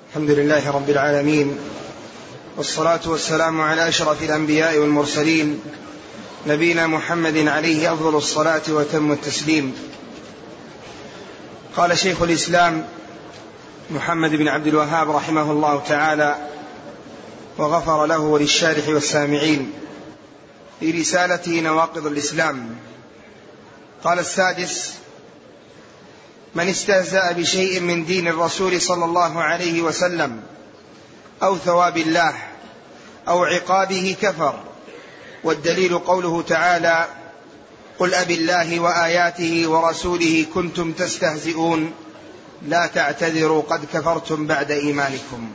الحمد لله رب العالمين، والصلاة والسلام على أشرف الأنبياء والمرسلين، نبينا محمد عليه أفضل الصلاة وتم التسليم. قال شيخ الإسلام محمد بن عبد الوهاب رحمه الله تعالى وغفر له وللشارح والسامعين في رسالته نواقض الإسلام. قال السادس: من استهزأ بشيء من دين الرسول صلى الله عليه وسلم أو ثواب الله أو عقابه كفر، والدليل قوله تعالى: قل أبي الله وآياته ورسوله كنتم تستهزئون لا تعتذروا قد كفرتم بعد إيمانكم.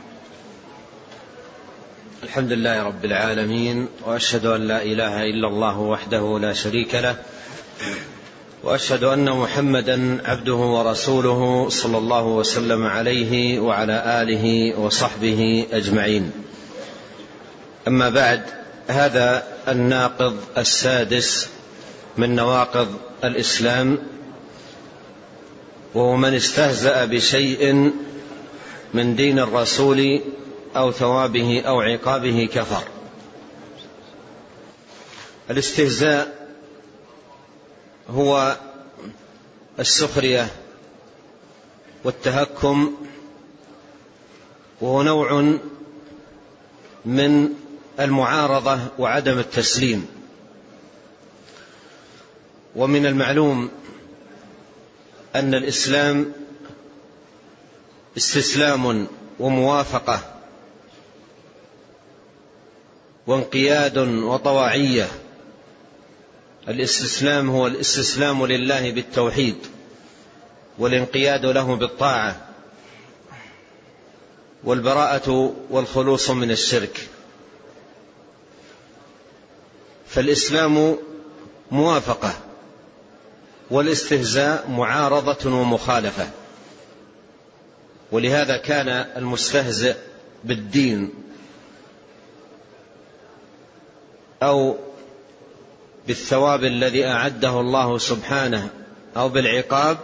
الحمد لله رب العالمين، وأشهد أن لا إله إلا الله وحده لا شريك له، وأشهد أن محمدا عبده ورسوله صلى الله وسلم عليه وعلى آله وصحبه أجمعين. أما بعد، هذا الناقض السادس من نواقض الإسلام، وهو من استهزأ بشيء من دين الرسول أو ثوابه أو عقابه كفر. الاستهزاء هو السخرية والتهكم، وهو نوع من المعارضة وعدم التسليم. ومن المعلوم أن الإسلام استسلام وموافقة وانقياد وطواعية. الاستسلام هو الاستسلام لله بالتوحيد، والانقياد له بالطاعة، والبراءة والخلوص من الشرك. فالإسلام موافقة، والاستهزاء معارضة ومخالفة. ولهذا كان المستهزئ بالدين أو بالثواب الذي أعده الله سبحانه أو بالعقاب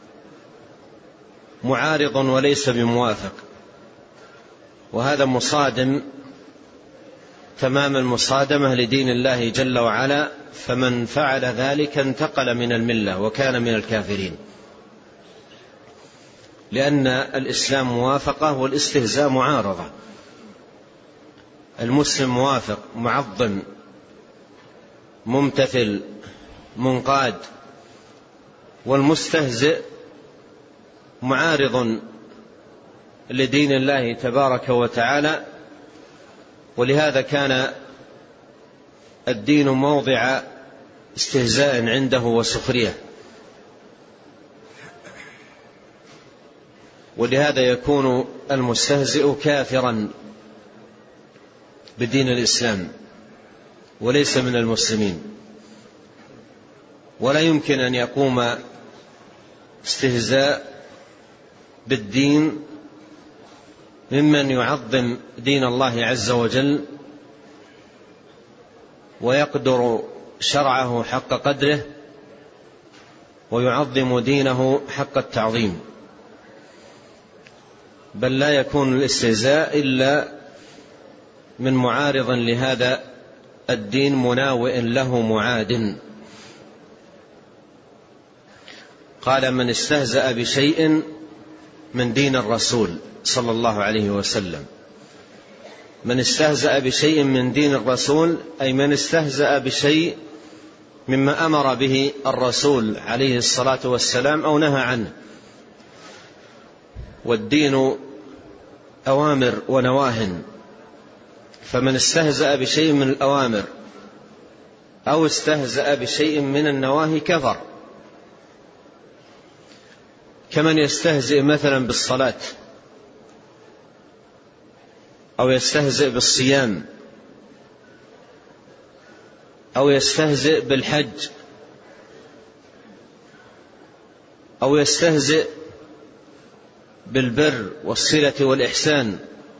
معارض وليس بموافق، وهذا مصادم تمام المصادمة لدين الله جل وعلا. فمن فعل ذلك انتقل من الملة وكان من الكافرين، لأن الإسلام موافقة والاستهزاء معارضة. المسلم موافق معظم ممتثل منقاد، والمستهزئ معارض لدين الله تبارك وتعالى. ولهذا كان الدين موضع استهزاء عنده وسخرية، ولهذا يكون المستهزئ كافرا بدين الإسلام وليس من المسلمين. ولا يمكن أن يقوم استهزاء بالدين ممن يعظم دين الله عز وجل ويقدر شرعه حق قدره ويعظم دينه حق التعظيم، بل لا يكون الاستهزاء إلا من معارض لهذا الدين مناوئ له معاد. قال: من استهزأ بشيء من دين الرسول صلى الله عليه وسلم. من استهزأ بشيء من دين الرسول أي من استهزأ بشيء مما أمر به الرسول عليه الصلاة والسلام أو نهى عنه. والدين أوامر ونواه، فمن استهزأ بشيء من الأوامر أو استهزأ بشيء من النواهي كفر. كمن يستهزئ مثلا بالصلاة، أو يستهزئ بالصيام، أو يستهزئ بالحج، أو يستهزئ بالبر والصلة والإحسان،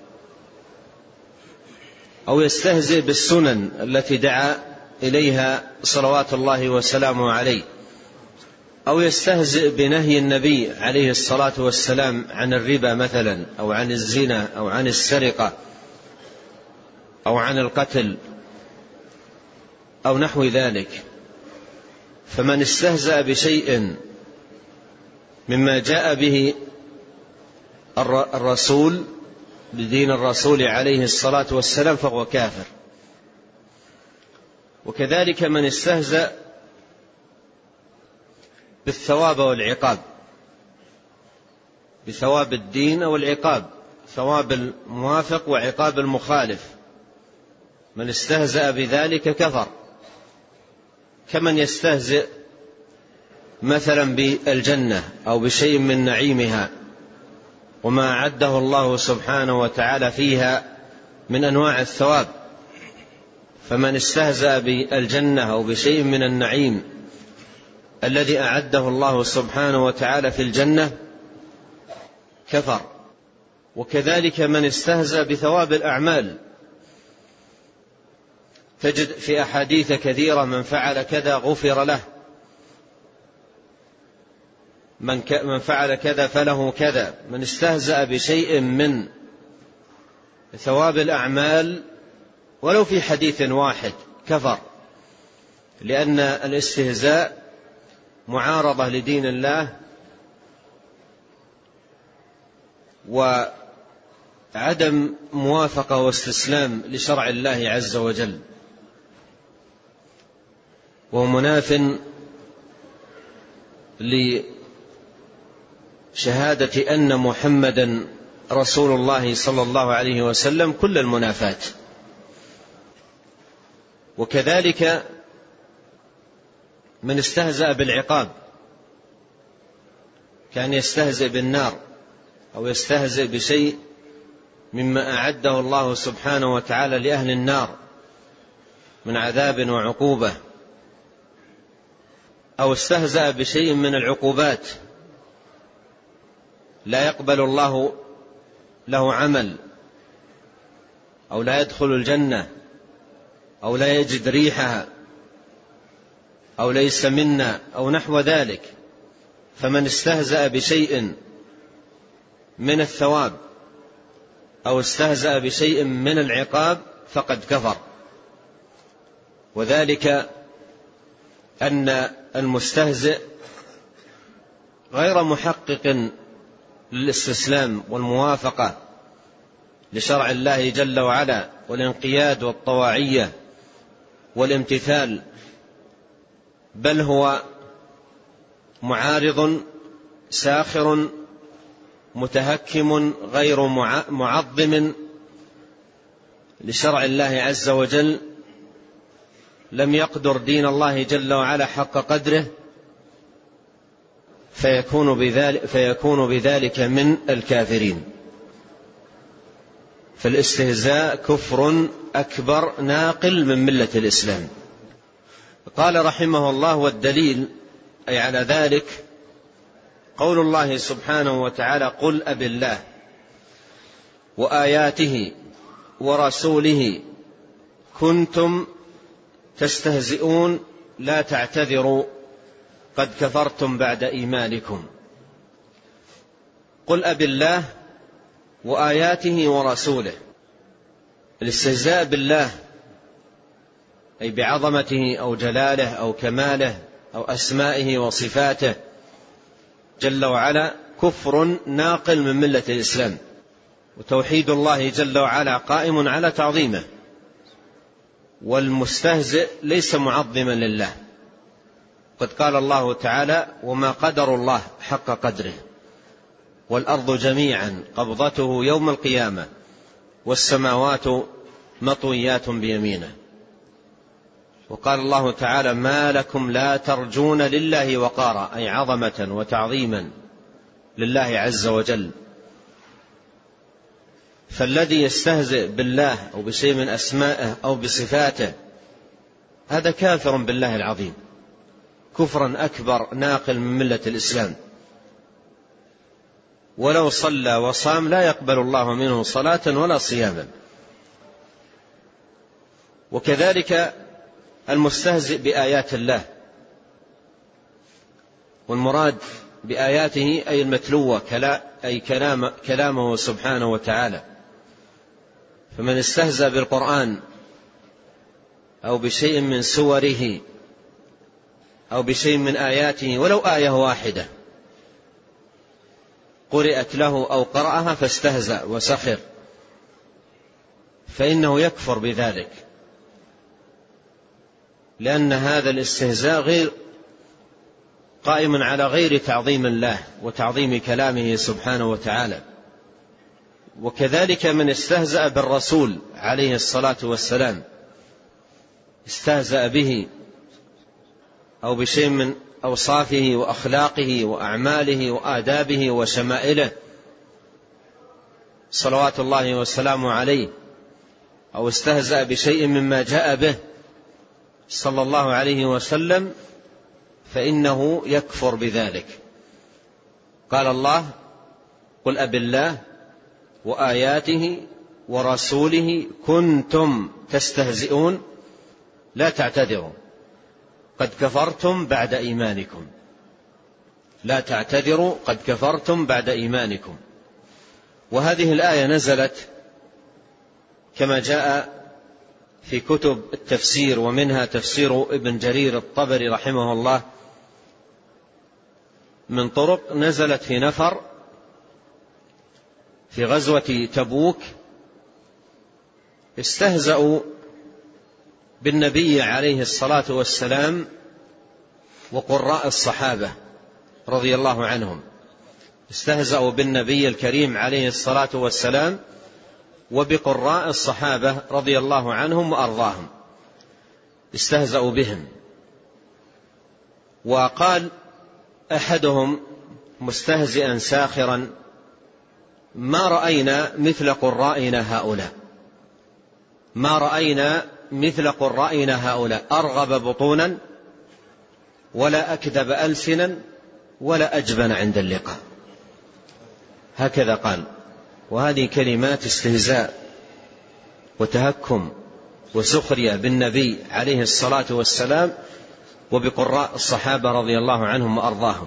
أو يستهزئ بالسنن التي دعا إليها صلوات الله وسلامه عليه. أو يستهزئ بنهي النبي عليه الصلاة والسلام عن الربا مثلا، أو عن الزنا، أو عن السرقة، أو عن القتل، أو نحو ذلك. فمن استهزأ بشيء مما جاء به الرسول بدين الرسول عليه الصلاة والسلام فهو كافر. وكذلك من استهزأ بالثواب والعقاب، بثواب الدين أو العقاب، ثواب الموافق وعقاب المخالف، من استهزأ بذلك كفر. كمن يستهزئ مثلا بالجنة أو بشيء من نعيمها وما أعده الله سبحانه وتعالى فيها من أنواع الثواب. فمن استهزأ بالجنة أو بشيء من النعيم الذي أعده الله سبحانه وتعالى في الجنة كفر. وكذلك من استهزأ بثواب الأعمال، تجد في أحاديث كثيرة من فعل كذا غفر له، من فعل كذا فله كذا. من استهزأ بشيء من ثواب الأعمال ولو في حديث واحد كفر، لأن الاستهزاء معارضة لدين الله وعدم موافقة واستسلام لشرع الله عز وجل، وهو مناف لشهادة أن محمدا رسول الله صلى الله عليه وسلم كل المنافاة. وكذلك من استهزأ بالعقاب، كان يستهزئ بالنار أو يستهزئ بشيء مما أعده الله سبحانه وتعالى لأهل النار من عذاب وعقوبة، أو استهزأ بشيء من العقوبات لا يقبل الله له عمل، أو لا يدخل الجنة، أو لا يجد ريحها، أو ليس منا، أو نحو ذلك. فمن استهزأ بشيء من الثواب أو استهزأ بشيء من العقاب فقد كفر. وذلك أن المستهزئ غير محقق للاستسلام والموافقة لشرع الله جل وعلا والانقياد والطواعية والامتثال، بل هو معارض ساخر متهكم غير معظم لشرع الله عز وجل، لم يقدر دين الله جل وعلا حق قدره، فيكون بذلك من الكافرين. فالاستهزاء كفر أكبر ناقل من ملة الإسلام. قال رحمه الله: والدليل أي على ذلك قول الله سبحانه وتعالى: قل أب الله وآياته ورسوله كنتم تستهزئون لا تعتذروا قد كفرتم بعد إيمانكم. قل أب الله وآياته ورسوله. الاستهزاء بالله أي بعظمته أو جلاله أو كماله أو أسمائه وصفاته جل وعلا كفر ناقل من ملة الإسلام، وتوحيد الله جل وعلا قائم على تعظيمه، والمستهزئ ليس معظما لله. قد قال الله تعالى: وما قدر الله حق قدره والأرض جميعا قبضته يوم القيامة والسماوات مطويات بيمينه. وقال الله تعالى: ما لكم لا ترجون لله وقارا، أي عظمة وتعظيما لله عز وجل. فالذي يستهزئ بالله أو بشيء من أسمائه أو بصفاته هذا كافر بالله العظيم، كفرا أكبر ناقل من ملة الإسلام. ولو صلى وصام لا يقبل الله منه صلاة ولا صياما. وكذلك المستهزئ بآيات الله والمراد بآياته أي المتلوة أي كلامه سبحانه وتعالى. فمن استهزأ بالقرآن أو بشيء من سوره أو بشيء من آياته ولو آية واحدة قرأت له أو قرأها فاستهزأ وسخر فإنه يكفر بذلك، لأن هذا الاستهزاء غير قائم على غير تعظيم الله وتعظيم كلامه سبحانه وتعالى. وكذلك من استهزأ بالرسول عليه الصلاة والسلام، استهزأ به أو بشيء من أوصافه وأخلاقه وأعماله وآدابه وشمائله صلوات الله والسلام عليه، أو استهزأ بشيء مما جاء به صلى الله عليه وسلم، فإنه يكفر بذلك. قال الله: قل أبالله وآياته ورسوله كنتم تستهزئون لا تعتذروا قد كفرتم بعد إيمانكم. لا تعتذروا قد كفرتم بعد إيمانكم. وهذه الآية نزلت كما جاء في كتب التفسير، ومنها تفسير ابن جرير الطبري رحمه الله من طرق، نزلت في نفر في غزوة تبوك استهزأوا بالنبي عليه الصلاة والسلام وقراء الصحابة رضي الله عنهم. استهزأوا بالنبي الكريم عليه الصلاة والسلام وبقراء الصحابة رضي الله عنهم وأرضاهم، استهزأوا بهم. وقال أحدهم مستهزئا ساخرا: ما رأينا مثل قرائنا هؤلاء، ما رأينا مثل قرائنا هؤلاء، أرغب بطونا ولا أكذب ألسنا ولا أجبن عند اللقاء. هكذا قال. وهذه كلمات استهزاء وتهكم وسخرية بالنبي عليه الصلاة والسلام وبقراء الصحابة رضي الله عنهم وأرضاهم.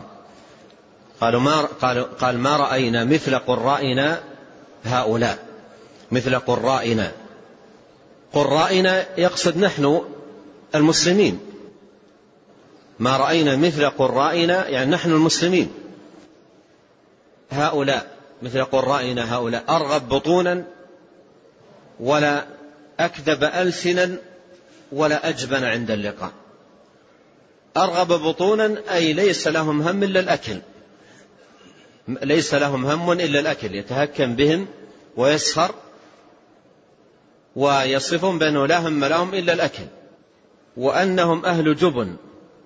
قال ما رأينا مثل قرائنا هؤلاء، مثل قرائنا. قرائنا يقصد نحن المسلمين. ما رأينا مثل قرائنا يعني نحن المسلمين. هؤلاء مثل قرائنا هؤلاء، أرغب بطونا ولا أكذب ألسنا ولا أجبن عند اللقاء. أرغب بطونا أي ليس لهم هم إلا الأكل، ليس لهم هم إلا الأكل، يتهكم بهم ويسخر ويصفون بأنه لا هم لهم إلا الأكل، وأنهم أهل جبن.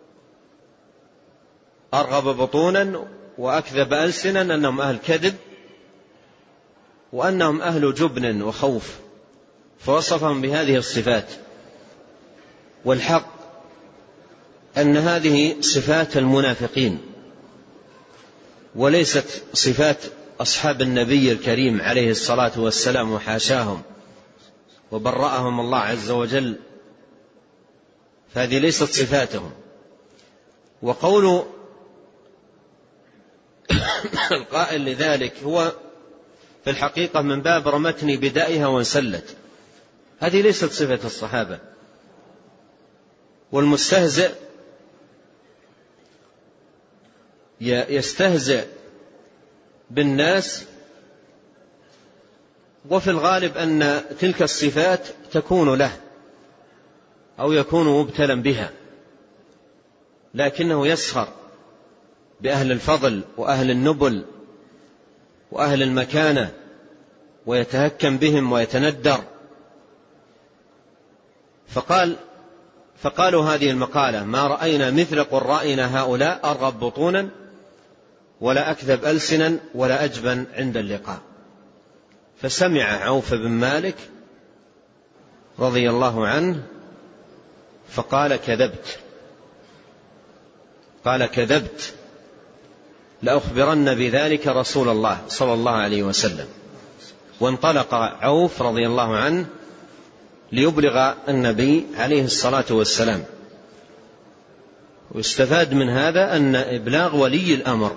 أرغب بطونا وأكذب ألسنا أنهم أهل كذب، وأنهم أهل جبن وخوف، فوصفهم بهذه الصفات. والحق أن هذه صفات المنافقين وليست صفات أصحاب النبي الكريم عليه الصلاة والسلام، وحاشاهم وبرأهم الله عز وجل، فهذه ليست صفاتهم. وقول القائل لذلك هو في الحقيقة من باب رمتني بدائها وانسلت، هذه ليست صفة الصحابة. والمستهزئ يستهزئ بالناس، وفي الغالب أن تلك الصفات تكون له أو يكون مبتلا بها، لكنه يسخر بأهل الفضل وأهل النبل وأهل المكانة ويتهكم بهم ويتندر. فقالوا هذه المقالة: ما رأينا مثل قرائنا هؤلاء، أرغب بطونا ولا أكذب ألسنا ولا أجبن عند اللقاء. فسمع عوف بن مالك رضي الله عنه فقال: كذبت، قال: كذبت، لأخبرن بذلك رسول الله صلى الله عليه وسلم. وانطلق عوف رضي الله عنه ليبلغ النبي عليه الصلاة والسلام. ويستفاد من هذا أن إبلاغ ولي الأمر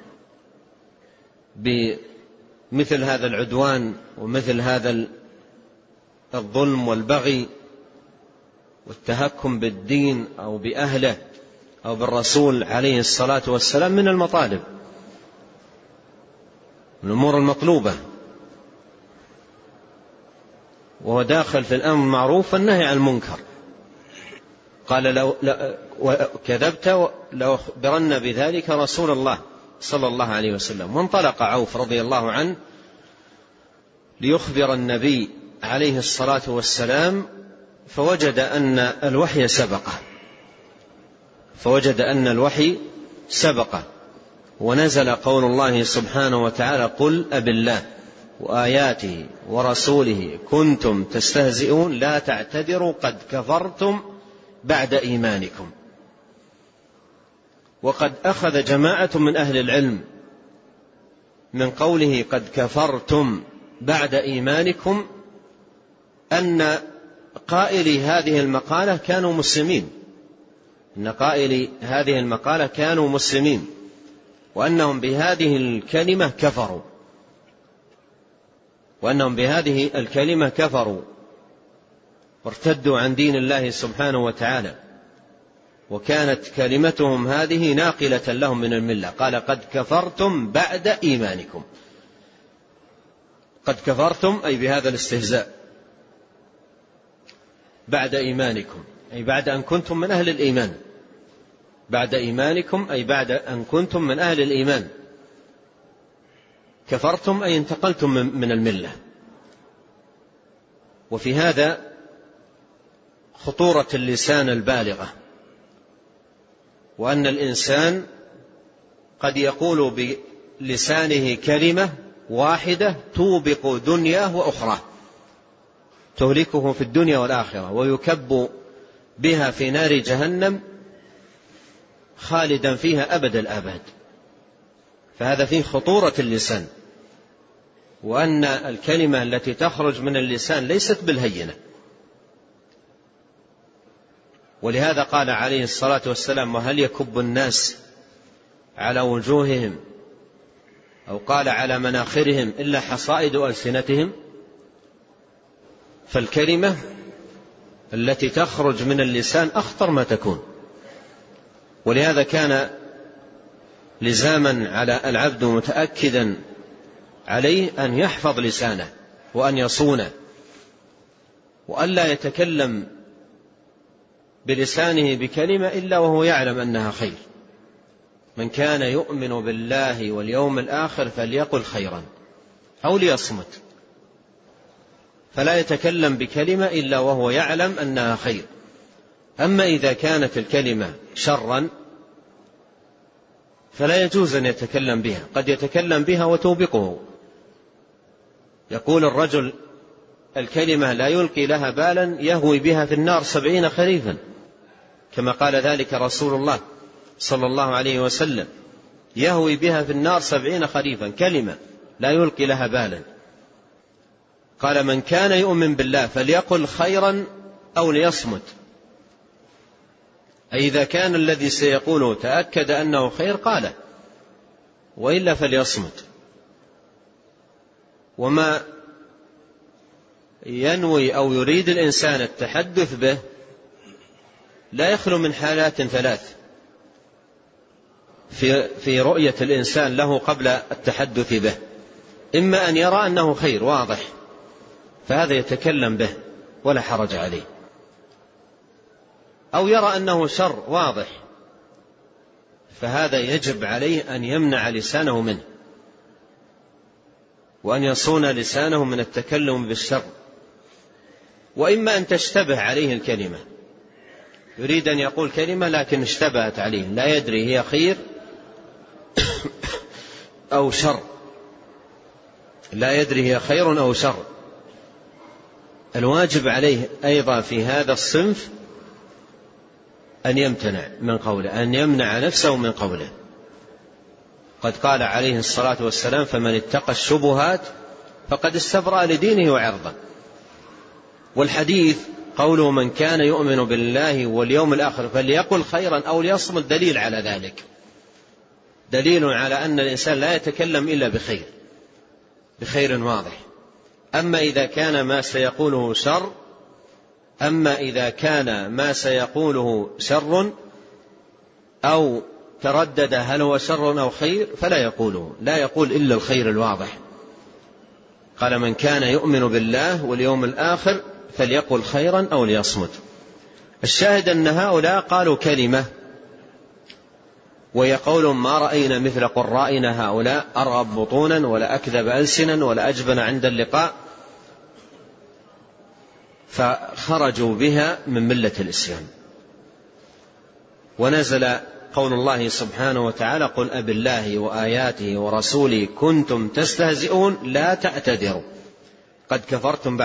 بمثل هذا العدوان ومثل هذا الظلم والبغي والتهكم بالدين أو بأهله أو بالرسول عليه الصلاة والسلام من المطالب، من الأمور المطلوبة، وهو داخل في الأمر المعروف والنهي عن المنكر. قال لو كذبت لأخبرن بذلك رسول الله صلى الله عليه وسلم. وانطلق عوف رضي الله عنه ليخبر النبي عليه الصلاة والسلام، فوجد أن الوحي سبقه، ونزل قول الله سبحانه وتعالى: قل أبالله وآياته ورسوله كنتم تستهزئون لا تعتذروا قد كفرتم بعد إيمانكم. وقد أخذ جماعة من أهل العلم من قوله قد كفرتم بعد إيمانكم أن قائلي هذه المقالة كانوا مسلمين، وأنهم بهذه الكلمة كفروا وارتدوا عن دين الله سبحانه وتعالى، وكانت كلمتهم هذه ناقلة لهم من الملة. قال قد كفرتم بعد إيمانكم، قد كفرتم أي بهذا الاستهزاء بعد إيمانكم، أي بعد أن كنتم من أهل الإيمان، بعد إيمانكم أي بعد أن كنتم من أهل الإيمان. كفرتم أي انتقلتم من الملة. وفي هذا خطورة اللسان البالغة، وأن الإنسان قد يقول بلسانه كلمة واحدة توبق دنياه وأخرى، تهلكه في الدنيا والآخرة، ويكب بها في نار جهنم خالدا فيها أبد الآباد. فهذا فيه خطورة اللسان، وأن الكلمة التي تخرج من اللسان ليست بالهينة. ولهذا قال عليه الصلاة والسلام: وهل يكب الناس على وجوههم أو قال على مناخرهم إلا حصائد ألسنتهم. فالكلمة التي تخرج من اللسان أخطر ما تكون. ولهذا كان لزاما على العبد متأكدا عليه أن يحفظ لسانه وأن يصونه، وأن لا يتكلم بلسانه بكلمة إلا وهو يعلم أنها خير. من كان يؤمن بالله واليوم الآخر فليقل خيرا أو ليصمت، فلا يتكلم بكلمة إلا وهو يعلم أنها خير. أما إذا كانت الكلمة شرا فلا يجوز أن يتكلم بها، قد يتكلم بها وتوبقه. يقول الرجل الكلمة لا يلقي لها بالا يهوي بها في النار 70 خريفا، كما قال ذلك رسول الله صلى الله عليه وسلم: يهوي بها في النار 70 خريفا، كلمة لا يلقي لها بالا. قال: من كان يؤمن بالله فليقل خيرا أو ليصمت، أي إذا كان الذي سيقوله تأكد أنه خير قاله، وإلا فليصمت. وما ينوي أو يريد الإنسان التحدث به لا يخلو من حالات ثلاث في رؤية الإنسان له قبل التحدث به: إما أن يرى أنه خير واضح فهذا يتكلم به ولا حرج عليه، أو يرى أنه شر واضح فهذا يجب عليه أن يمنع لسانه منه، وأن يصون لسانه من التكلم بالشر. وإما أن تشتبه عليه الكلمة، يريد أن يقول كلمة لكن اشتبهت عليه، لا يدري هي خير أو شر، لا يدري هي خير أو شر. الواجب عليه أيضا في هذا الصنف أن يمتنع من قوله، أن يمنع نفسه من قوله. قد قال عليه الصلاة والسلام: فمن اتقى الشبهات فقد استبرأ لدينه وعرضه. والحديث قوله من كان يؤمن بالله واليوم الآخر فليقل خيرا أو ليصمت دليل على ذلك، دليل على أن الإنسان لا يتكلم إلا بخير واضح. أما إذا كان ما سيقوله شر أو تردد هل هو شر أو خير فلا يقوله، لا يقول إلا الخير الواضح. قال من كان يؤمن بالله واليوم الآخر فليقل خيرا أو ليصمت. الشاهد أن هؤلاء قالوا كلمة وهي قول ما رأينا مثل قرائنا هؤلاء أرغب بطونا ولا أكذب ألسنا ولا أجبن عند اللقاء، فخرجوا بها من ملة الإسلام. ونزل قول الله سبحانه وتعالى قل أبالله وآياته ورسوله كنتم تستهزئون لا تعتذروا قد كفرتم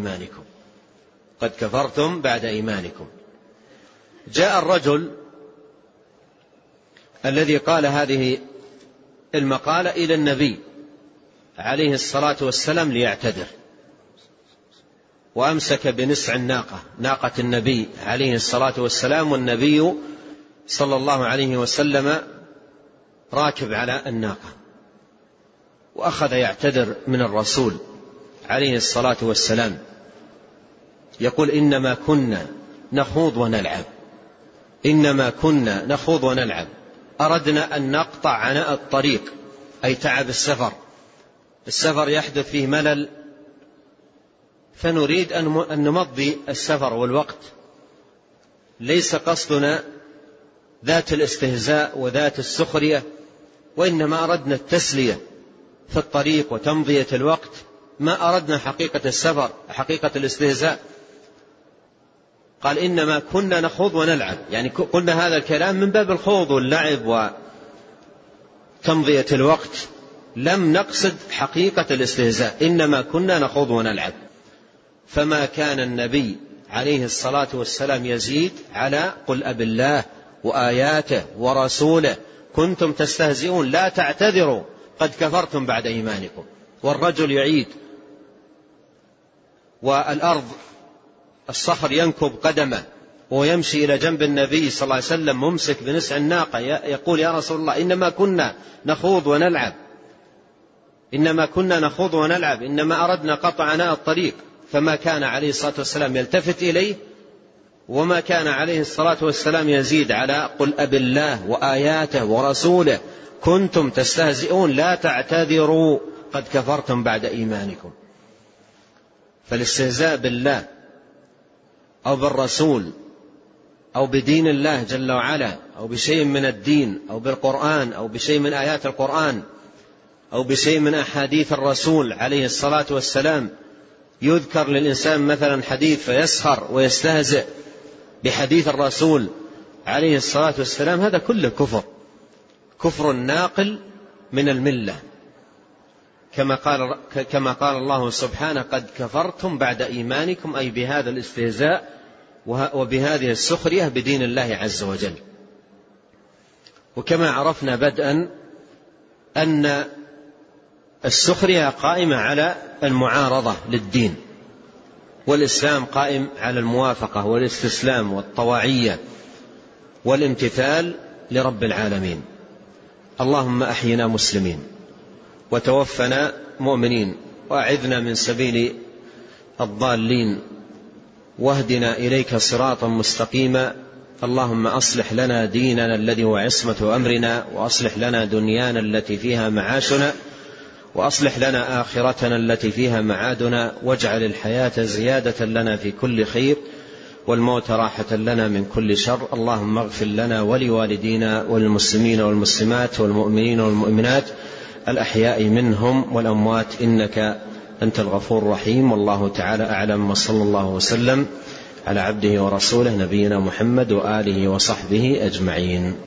بعد إيمانكم. جاء الرجل الذي قال هذه المقالة إلى النبي عليه الصلاة والسلام ليعتذر، وأمسك بنسع ناقة النبي عليه الصلاة والسلام، والنبي صلى الله عليه وسلم راكب على الناقة، وأخذ يعتذر من الرسول عليه الصلاة والسلام، يقول إنما كنا نخوض ونلعب، أردنا أن نقطع عناء الطريق أي تعب السفر يحدث فيه ملل، فنريد أن نمضي السفر والوقت، ليس قصدنا ذات الاستهزاء وذات السخرية، وإنما أردنا التسلية في الطريق وتمضية الوقت، ما أردنا حقيقة السفر حقيقة الاستهزاء. قال إنما كنا نخوض ونلعب، يعني قلنا هذا الكلام من باب الخوض واللعب وتمضية الوقت، لم نقصد حقيقة الاستهزاء، إنما كنا نخوض ونلعب. فما كان النبي عليه الصلاة والسلام يزيد على قل أبالله وآياته ورسوله كنتم تستهزئون لا تعتذروا قد كفرتم بعد إيمانكم. والرجل يعيد والأرض الصخر ينكب قدمه ويمشي إلى جنب النبي صلى الله عليه وسلم ممسك بنسع الناقة، يقول يا رسول الله إنما كنا نخوض ونلعب، إنما أردنا قطع عناء الطريق. فما كان عليه الصلاة والسلام يلتفت إليه، وما كان عليه الصلاة والسلام يزيد على قل أبالله وآياته ورسوله كنتم تستهزئون لا تعتذروا قد كفرتم بعد إيمانكم. فالاستهزاء بالله أو بالرسول أو بدين الله جل وعلا أو بشيء من الدين أو بالقرآن أو بشيء من آيات القرآن أو بشيء من أحاديث الرسول عليه الصلاة والسلام، يذكر للإنسان مثلا حديث فيسخر ويستهزئ بحديث الرسول عليه الصلاة والسلام، هذا كله كفر ناقل من الملة، كما قال الله سبحانه قد كفرتم بعد إيمانكم، أي بهذا الاستهزاء وبهذه السخرية بدين الله عز وجل. وكما عرفنا بدءا أن السخرية قائمة على المعارضة للدين، والإسلام قائم على الموافقة والاستسلام والطواعية والامتثال لرب العالمين. اللهم أحينا مسلمين وتوفنا مؤمنين، وأعذنا من سبيل الضالين، واهدنا إليك صراطا مستقيما. اللهم أصلح لنا ديننا الذي هو عصمة أمرنا، وأصلح لنا دنيانا التي فيها معاشنا، وأصلح لنا آخرتنا التي فيها معادنا، واجعل الحياة زيادة لنا في كل خير والموت راحة لنا من كل شر. اللهم اغفر لنا ولوالدينا والمسلمين والمسلمات والمؤمنين والمؤمنات الأحياء منهم والأموات إنك أنت الغفور الرحيم. والله تعالى أعلم، وصلى الله وسلم على عبده ورسوله نبينا محمد وآله وصحبه أجمعين.